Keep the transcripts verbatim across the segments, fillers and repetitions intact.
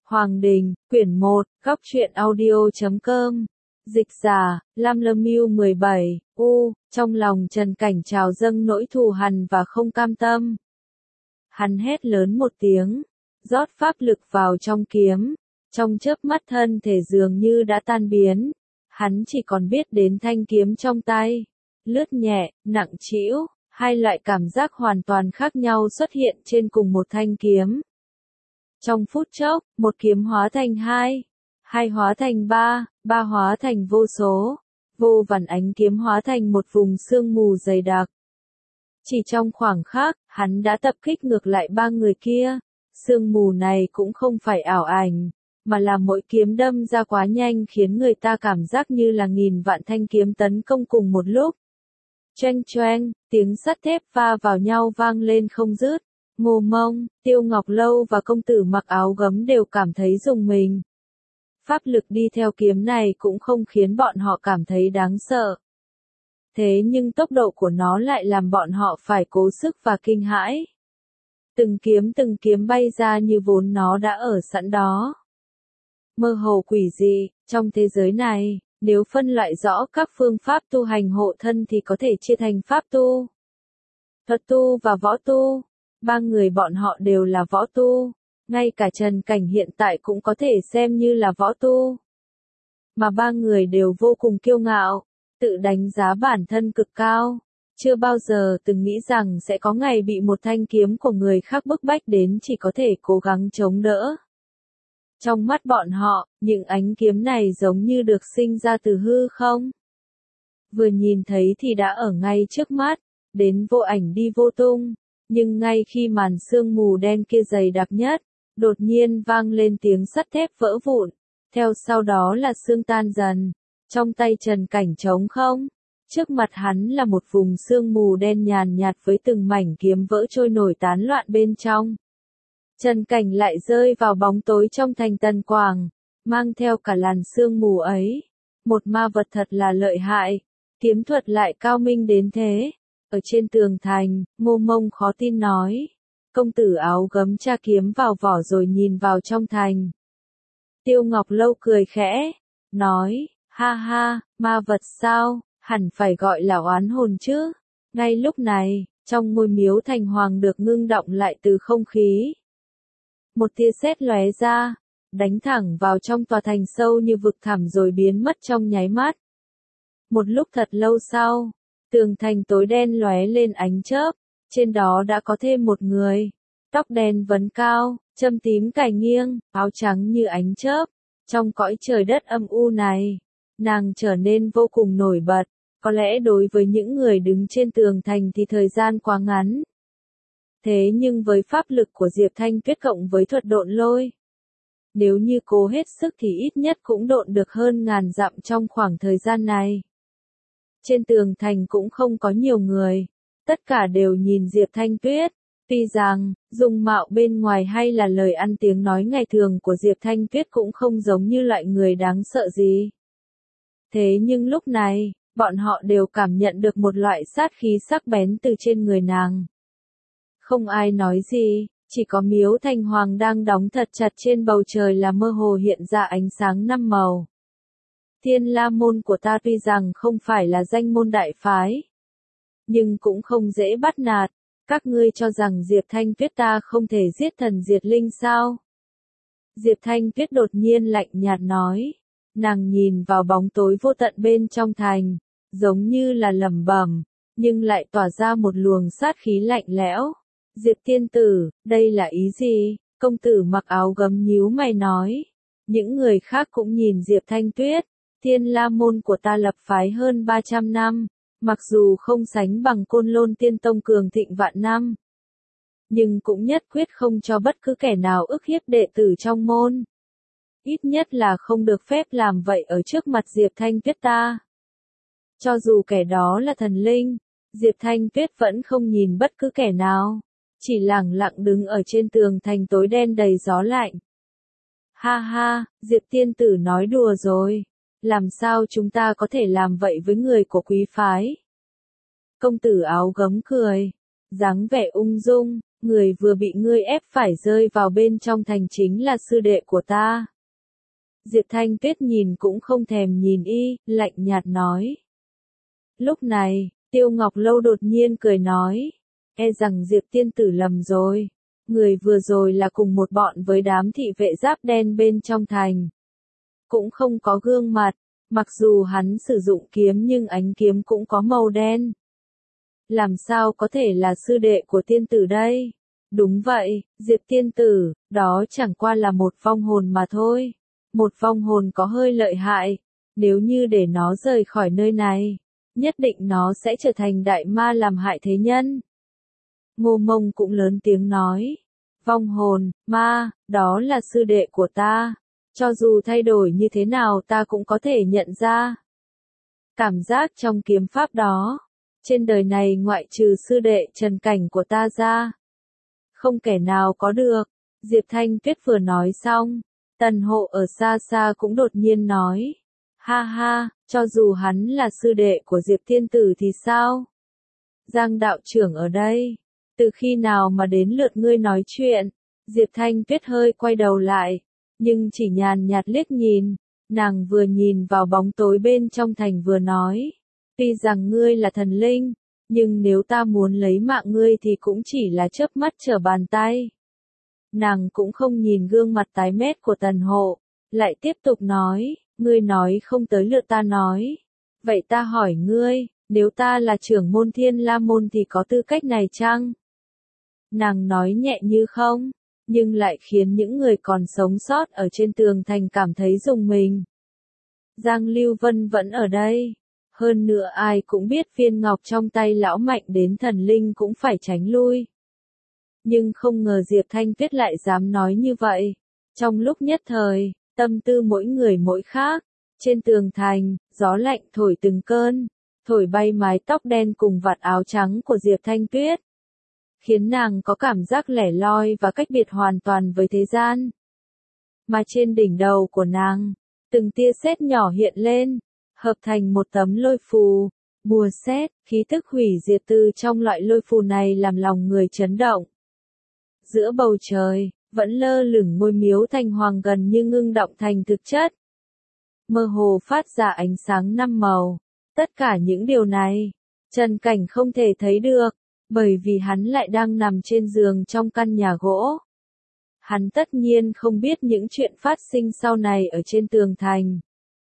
Hoàng Đình, quyển một, góc truyện audio chấm com. Dịch giả, Lam Lâm Miêu mười bảy, U, trong lòng Trần Cảnh trào dâng nỗi thù hằn và không cam tâm. Hắn hét lớn một tiếng, rót pháp lực vào trong kiếm, trong chớp mắt thân thể dường như đã tan biến, hắn chỉ còn biết đến thanh kiếm trong tay, lướt nhẹ, nặng trĩu, hai loại cảm giác hoàn toàn khác nhau xuất hiện trên cùng một thanh kiếm. Trong phút chốc, một kiếm hóa thành hai, hai hóa thành ba, ba hóa thành vô số, vô vàn ánh kiếm hóa thành một vùng sương mù dày đặc. Chỉ trong khoảng khắc, hắn đã tập kích ngược lại ba người kia, sương mù này cũng không phải ảo ảnh, mà là mỗi kiếm đâm ra quá nhanh khiến người ta cảm giác như là nghìn vạn thanh kiếm tấn công cùng một lúc. Choeng choeng, tiếng sắt thép va vào nhau vang lên không dứt. Ngô Mông, Tiêu Ngọc Lâu và công tử mặc áo gấm đều cảm thấy rùng mình. Pháp lực đi theo kiếm này cũng không khiến bọn họ cảm thấy đáng sợ. Thế nhưng tốc độ của nó lại làm bọn họ phải cố sức và kinh hãi. Từng kiếm từng kiếm bay ra như vốn nó đã ở sẵn đó. Mơ hồ quỷ dị, trong thế giới này, nếu phân loại rõ các phương pháp tu hành hộ thân thì có thể chia thành pháp tu, thuật tu và võ tu. Ba người bọn họ đều là võ tu, ngay cả Trần Cảnh hiện tại cũng có thể xem như là võ tu. Mà ba người đều vô cùng kiêu ngạo, tự đánh giá bản thân cực cao, chưa bao giờ từng nghĩ rằng sẽ có ngày bị một thanh kiếm của người khác bức bách đến chỉ có thể cố gắng chống đỡ. Trong mắt bọn họ, những ánh kiếm này giống như được sinh ra từ hư không. Vừa nhìn thấy thì đã ở ngay trước mắt, đến vô ảnh đi vô tung. Nhưng ngay khi màn sương mù đen kia dày đặc nhất, đột nhiên vang lên tiếng sắt thép vỡ vụn, theo sau đó là sương tan dần. Trong tay Trần Cảnh trống không, trước mặt hắn là một vùng sương mù đen nhàn nhạt với từng mảnh kiếm vỡ trôi nổi tán loạn bên trong. Trần Cảnh lại rơi vào bóng tối trong thành Tân Quảng, mang theo cả làn sương mù ấy. Một ma vật thật là lợi hại, kiếm thuật lại cao minh đến thế. Ở trên tường thành, Ngô Mông khó tin nói. Công tử áo gấm tra kiếm vào vỏ rồi nhìn vào trong thành. Tiêu Ngọc Lâu cười khẽ, nói, ha ha, ma vật sao, hẳn phải gọi là oán hồn chứ. Ngay lúc này, trong ngôi miếu thành hoàng được ngưng động lại từ không khí. Một tia sét lóe ra, đánh thẳng vào trong tòa thành sâu như vực thẳm rồi biến mất trong nháy mắt. Một lúc thật lâu sau, tường thành tối đen lóe lên ánh chớp, trên đó đã có thêm một người, tóc đen vấn cao, châm tím cài nghiêng, áo trắng như ánh chớp. Trong cõi trời đất âm u này, nàng trở nên vô cùng nổi bật, có lẽ đối với những người đứng trên tường thành thì thời gian quá ngắn. Thế nhưng với pháp lực của Diệp Thanh Tuyết cộng với thuật độn lôi, nếu như cố hết sức thì ít nhất cũng độn được hơn ngàn dặm trong khoảng thời gian này. Trên tường thành cũng không có nhiều người, tất cả đều nhìn Diệp Thanh Tuyết, tuy rằng, dung mạo bên ngoài hay là lời ăn tiếng nói ngày thường của Diệp Thanh Tuyết cũng không giống như loại người đáng sợ gì. Thế nhưng lúc này, bọn họ đều cảm nhận được một loại sát khí sắc bén từ trên người nàng. Không ai nói gì, chỉ có miếu thành hoàng đang đóng thật chặt trên bầu trời là mơ hồ hiện ra ánh sáng năm màu. Thiên La môn của ta tuy rằng không phải là danh môn đại phái, nhưng cũng không dễ bắt nạt, các ngươi cho rằng Diệp Thanh Tuyết ta không thể giết thần diệt linh sao? Diệp Thanh Tuyết đột nhiên lạnh nhạt nói, nàng nhìn vào bóng tối vô tận bên trong thành, giống như là lẩm bẩm, nhưng lại tỏa ra một luồng sát khí lạnh lẽo. Diệp tiên tử, đây là ý gì? Công tử mặc áo gấm nhíu mày nói. Những người khác cũng nhìn Diệp Thanh Tuyết. Thiên La môn của ta lập phái hơn ba trăm năm, mặc dù không sánh bằng Côn Lôn Tiên Tông cường thịnh vạn năm, nhưng cũng nhất quyết không cho bất cứ kẻ nào ức hiếp đệ tử trong môn. Ít nhất là không được phép làm vậy ở trước mặt Diệp Thanh Tuyết ta. Cho dù kẻ đó là thần linh, Diệp Thanh Tuyết vẫn không nhìn bất cứ kẻ nào, chỉ lẳng lặng đứng ở trên tường thành tối đen đầy gió lạnh. Ha ha, Diệp tiên tử nói đùa rồi. Làm sao chúng ta có thể làm vậy với người của quý phái? Công tử áo gấm cười, dáng vẻ ung dung, người vừa bị ngươi ép phải rơi vào bên trong thành chính là sư đệ của ta. Diệp Thanh Tuyết nhìn cũng không thèm nhìn y, lạnh nhạt nói. Lúc này, Tiêu Ngọc Lâu đột nhiên cười nói, e rằng Diệp tiên tử lầm rồi, người vừa rồi là cùng một bọn với đám thị vệ giáp đen bên trong thành. Cũng không có gương mặt, mặc dù hắn sử dụng kiếm nhưng ánh kiếm cũng có màu đen. Làm sao có thể là sư đệ của tiên tử đây? Đúng vậy, Diệp tiên tử, đó chẳng qua là một vong hồn mà thôi. Một vong hồn có hơi lợi hại, nếu như để nó rời khỏi nơi này, nhất định nó sẽ trở thành đại ma làm hại thế nhân. Ngô Mông cũng lớn tiếng nói, vong hồn, ma, đó là sư đệ của ta, cho dù thay đổi như thế nào ta cũng có thể nhận ra. Cảm giác trong kiếm pháp đó, trên đời này ngoại trừ sư đệ Trần Cảnh của ta ra, không kẻ nào có được. Diệp Thanh Tuyết vừa nói xong, Tần Hộ ở xa xa cũng đột nhiên nói, ha ha, cho dù hắn là sư đệ của Diệp tiên tử thì sao? Giang đạo trưởng ở đây, từ khi nào mà đến lượt ngươi nói chuyện? Diệp Thanh Tuyết hơi quay đầu lại, nhưng chỉ nhàn nhạt liếc nhìn, nàng vừa nhìn vào bóng tối bên trong thành vừa nói, tuy rằng ngươi là thần linh, nhưng nếu ta muốn lấy mạng ngươi thì cũng chỉ là chớp mắt trở bàn tay. Nàng cũng không nhìn gương mặt tái mét của Tần Hộ, lại tiếp tục nói, ngươi nói không tới lượt ta nói. Vậy ta hỏi ngươi, nếu ta là trưởng môn Thiên La Môn thì có tư cách này chăng? Nàng nói nhẹ như không, nhưng lại khiến những người còn sống sót ở trên tường thành cảm thấy rùng mình. Giang Lưu Vân vẫn ở đây. Hơn nữa ai cũng biết viên ngọc trong tay lão mạnh đến thần linh cũng phải tránh lui. Nhưng không ngờ Diệp Thanh Tuyết lại dám nói như vậy. Trong lúc nhất thời, tâm tư mỗi người mỗi khác. Trên tường thành, gió lạnh thổi từng cơn, thổi bay mái tóc đen cùng vạt áo trắng của Diệp Thanh Tuyết. Khiến nàng có cảm giác lẻ loi và cách biệt hoàn toàn với thế gian. Mà trên đỉnh đầu của nàng, từng tia sét nhỏ hiện lên, hợp thành một tấm lôi phù, bùa sét, khí tức hủy diệt từ trong loại lôi phù này làm lòng người chấn động. Giữa bầu trời, vẫn lơ lửng ngôi miếu thành hoàng gần như ngưng động thành thực chất. Mơ hồ phát ra ánh sáng năm màu. Tất cả những điều này, Trần Cảnh không thể thấy được, bởi vì hắn lại đang nằm trên giường trong căn nhà gỗ. Hắn tất nhiên không biết những chuyện phát sinh sau này ở trên tường thành.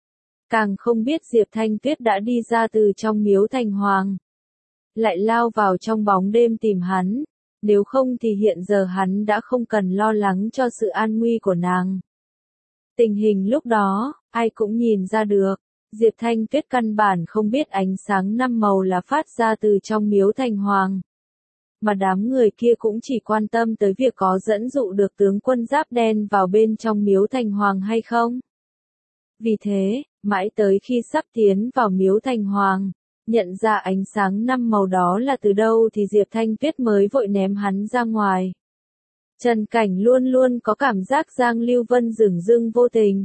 Càng không biết Diệp Thanh Tuyết đã đi ra từ trong miếu thành hoàng. Lại lao vào trong bóng đêm tìm hắn. Nếu không thì hiện giờ hắn đã không cần lo lắng cho sự an nguy của nàng. Tình hình lúc đó, ai cũng nhìn ra được. Diệp Thanh Tuyết căn bản không biết ánh sáng năm màu là phát ra từ trong miếu thành hoàng. Mà đám người kia cũng chỉ quan tâm tới việc có dẫn dụ được tướng quân giáp đen vào bên trong miếu thành hoàng hay không. Vì thế, mãi tới khi sắp tiến vào miếu thành hoàng, nhận ra ánh sáng năm màu đó là từ đâu thì Diệp Thanh Tuyết mới vội ném hắn ra ngoài. Trần Cảnh luôn luôn có cảm giác Giang Lưu Vân dửng dưng vô tình.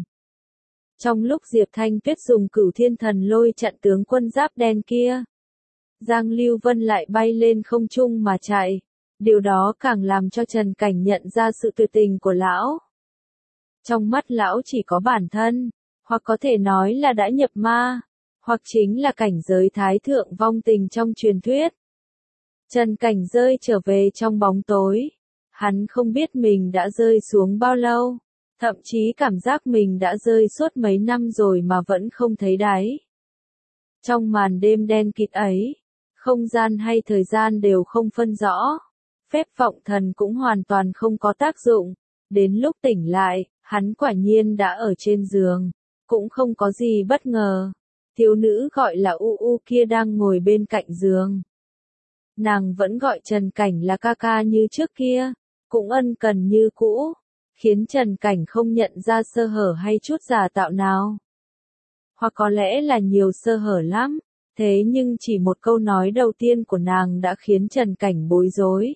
Trong lúc Diệp Thanh Tuyết dùng cửu thiên thần lôi chặn tướng quân giáp đen kia, Giang Lưu Vân lại bay lên không trung mà chạy. Điều đó càng làm cho Trần Cảnh nhận ra sự tuyệt tình của lão. Trong mắt lão chỉ có bản thân, hoặc có thể nói là đã nhập ma, hoặc chính là cảnh giới thái thượng vong tình trong truyền thuyết. Trần Cảnh rơi trở về trong bóng tối. Hắn không biết mình đã rơi xuống bao lâu, thậm chí cảm giác mình đã rơi suốt mấy năm rồi mà vẫn không thấy đáy. Trong màn đêm đen kịt ấy, không gian hay thời gian đều không phân rõ. Phép vọng thần cũng hoàn toàn không có tác dụng. Đến lúc tỉnh lại, hắn quả nhiên đã ở trên giường. Cũng không có gì bất ngờ. Thiếu nữ gọi là U U kia đang ngồi bên cạnh giường. Nàng vẫn gọi Trần Cảnh là ca ca như trước kia, cũng ân cần như cũ, khiến Trần Cảnh không nhận ra sơ hở hay chút giả tạo nào. Hoặc có lẽ là nhiều sơ hở lắm, thế nhưng chỉ một câu nói đầu tiên của nàng đã khiến Trần Cảnh bối rối.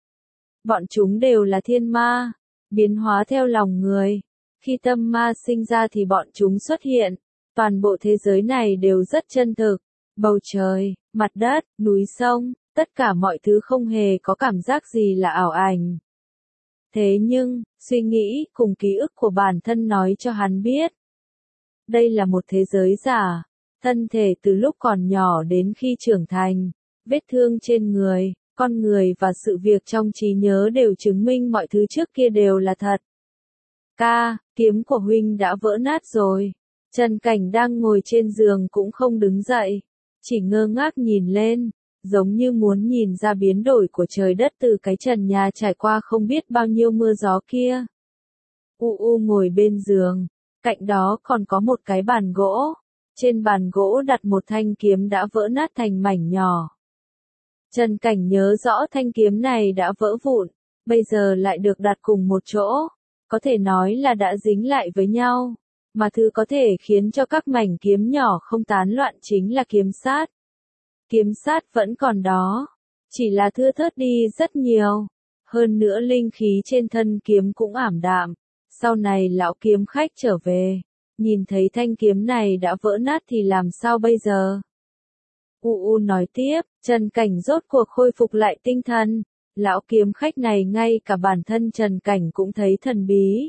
Bọn chúng đều là thiên ma, biến hóa theo lòng người. Khi tâm ma sinh ra thì bọn chúng xuất hiện. Toàn bộ thế giới này đều rất chân thực. Bầu trời, mặt đất, núi sông, Tất cả mọi thứ không hề có cảm giác gì là ảo ảnh. Thế nhưng, suy nghĩ cùng ký ức của bản thân nói cho hắn biết. Đây là một thế giới giả, thân thể từ lúc còn nhỏ đến khi trưởng thành, vết thương trên người, con người và sự việc trong trí nhớ đều chứng minh mọi thứ trước kia đều là thật. Ca, kiếm của huynh đã vỡ nát rồi. Trần Cảnh đang ngồi trên giường cũng không đứng dậy, chỉ ngơ ngác nhìn lên, giống như muốn nhìn ra biến đổi của trời đất từ cái trần nhà trải qua không biết bao nhiêu mưa gió kia. U U ngồi bên giường, cạnh đó còn có một cái bàn gỗ, trên bàn gỗ đặt một thanh kiếm đã vỡ nát thành mảnh nhỏ. Trần Cảnh nhớ rõ thanh kiếm này đã vỡ vụn, bây giờ lại được đặt cùng một chỗ, có thể nói là đã dính lại với nhau, mà thứ có thể khiến cho các mảnh kiếm nhỏ không tán loạn chính là kiếm sát. Kiếm sát vẫn còn đó, chỉ là thưa thớt đi rất nhiều, hơn nữa linh khí trên thân kiếm cũng ảm đạm. Sau này lão kiếm khách trở về, nhìn thấy thanh kiếm này đã vỡ nát thì làm sao bây giờ? U U nói tiếp, Trần Cảnh rốt cuộc khôi phục lại tinh thần, lão kiếm khách này ngay cả bản thân Trần Cảnh cũng thấy thần bí.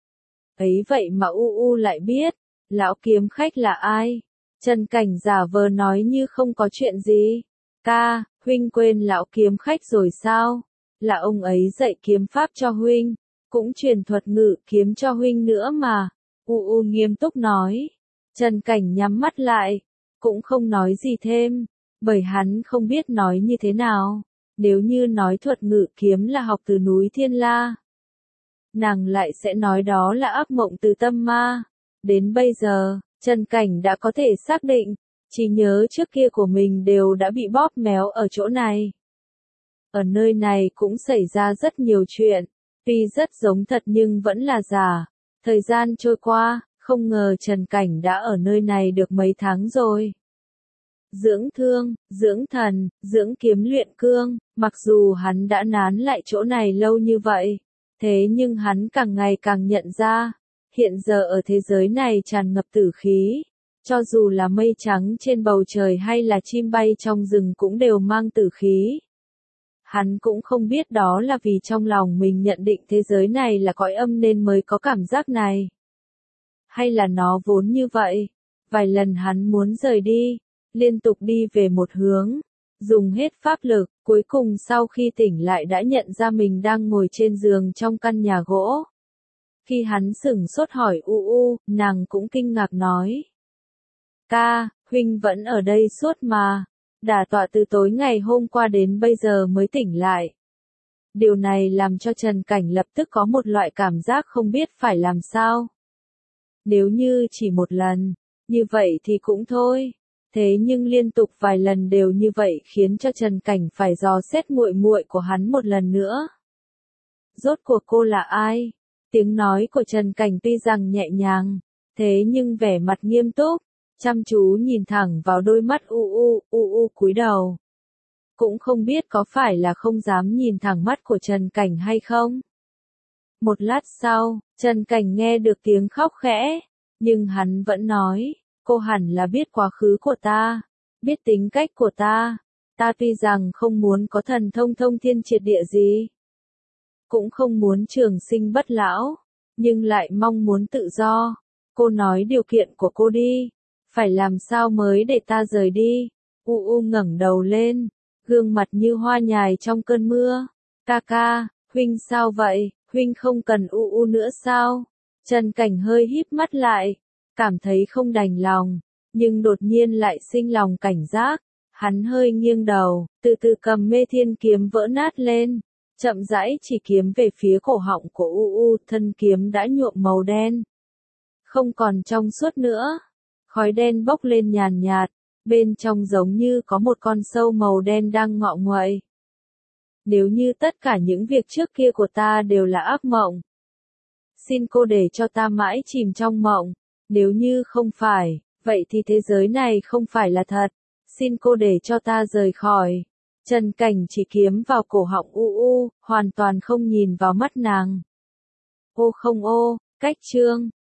Ấy vậy mà U U lại biết, lão kiếm khách là ai? Trần Cảnh giả vờ nói như không có chuyện gì. Ca, huynh quên lão kiếm khách rồi sao? Là ông ấy dạy kiếm pháp cho huynh, cũng truyền thuật ngự kiếm cho huynh nữa mà. U U nghiêm túc nói. Trần Cảnh nhắm mắt lại, cũng không nói gì thêm, bởi hắn không biết nói như thế nào. Nếu như nói thuật ngự kiếm là học từ núi Thiên La, nàng lại sẽ nói đó là ác mộng từ tâm ma. Đến bây giờ, Trần Cảnh đã có thể xác định, trí nhớ trước kia của mình đều đã bị bóp méo ở chỗ này. Ở nơi này cũng xảy ra rất nhiều chuyện, tuy rất giống thật nhưng vẫn là giả. Thời gian trôi qua, không ngờ Trần Cảnh đã ở nơi này được mấy tháng rồi. Dưỡng thương, dưỡng thần, dưỡng kiếm luyện cương, mặc dù hắn đã nán lại chỗ này lâu như vậy, thế nhưng hắn càng ngày càng nhận ra, hiện giờ ở thế giới này tràn ngập tử khí, cho dù là mây trắng trên bầu trời hay là chim bay trong rừng cũng đều mang tử khí. Hắn cũng không biết đó là vì trong lòng mình nhận định thế giới này là cõi âm nên mới có cảm giác này. Hay là nó vốn như vậy, vài lần hắn muốn rời đi, liên tục đi về một hướng, dùng hết pháp lực, cuối cùng sau khi tỉnh lại đã nhận ra mình đang ngồi trên giường trong căn nhà gỗ. Khi hắn sửng sốt hỏi U U, nàng cũng kinh ngạc nói. Ca, huynh vẫn ở đây suốt mà, đả tọa từ tối ngày hôm qua đến bây giờ mới tỉnh lại. Điều này làm cho Trần Cảnh lập tức có một loại cảm giác không biết phải làm sao. Nếu như chỉ một lần, như vậy thì cũng thôi. Thế nhưng liên tục vài lần đều như vậy khiến cho Trần Cảnh phải dò xét muội muội của hắn một lần nữa. Rốt cuộc cô là ai? Tiếng nói của Trần Cảnh tuy rằng nhẹ nhàng, thế nhưng vẻ mặt nghiêm túc, chăm chú nhìn thẳng vào đôi mắt U U, U U cúi đầu. Cũng không biết có phải là không dám nhìn thẳng mắt của Trần Cảnh hay không? Một lát sau, Trần Cảnh nghe được tiếng khóc khẽ, nhưng hắn vẫn nói. Cô hẳn là biết quá khứ của ta, biết tính cách của ta, ta tuy rằng không muốn có thần thông thông thiên triệt địa gì, cũng không muốn trường sinh bất lão, nhưng lại mong muốn tự do. Cô nói điều kiện của cô đi, phải làm sao mới để ta rời đi? U U ngẩng đầu lên, gương mặt như hoa nhài trong cơn mưa. Ca ca, huynh sao vậy, huynh không cần U U nữa sao? Trần Cảnh hơi híp mắt lại, cảm thấy không đành lòng, nhưng đột nhiên lại sinh lòng cảnh giác. Hắn hơi nghiêng đầu, từ từ cầm Mê Thiên kiếm vỡ nát lên, chậm rãi chỉ kiếm về phía cổ họng của U U, thân kiếm đã nhuộm màu đen, không còn trong suốt nữa. Khói đen bốc lên nhàn nhạt, bên trong giống như có một con sâu màu đen đang ngọ nguậy. Nếu như tất cả những việc trước kia của ta đều là ác mộng, xin cô để cho ta mãi chìm trong mộng. Nếu như không phải, vậy thì thế giới này không phải là thật. Xin cô để cho ta rời khỏi. Trần Cảnh chỉ kiếm vào cổ họng U U, hoàn toàn không nhìn vào mắt nàng. Ô không ô, cách chương.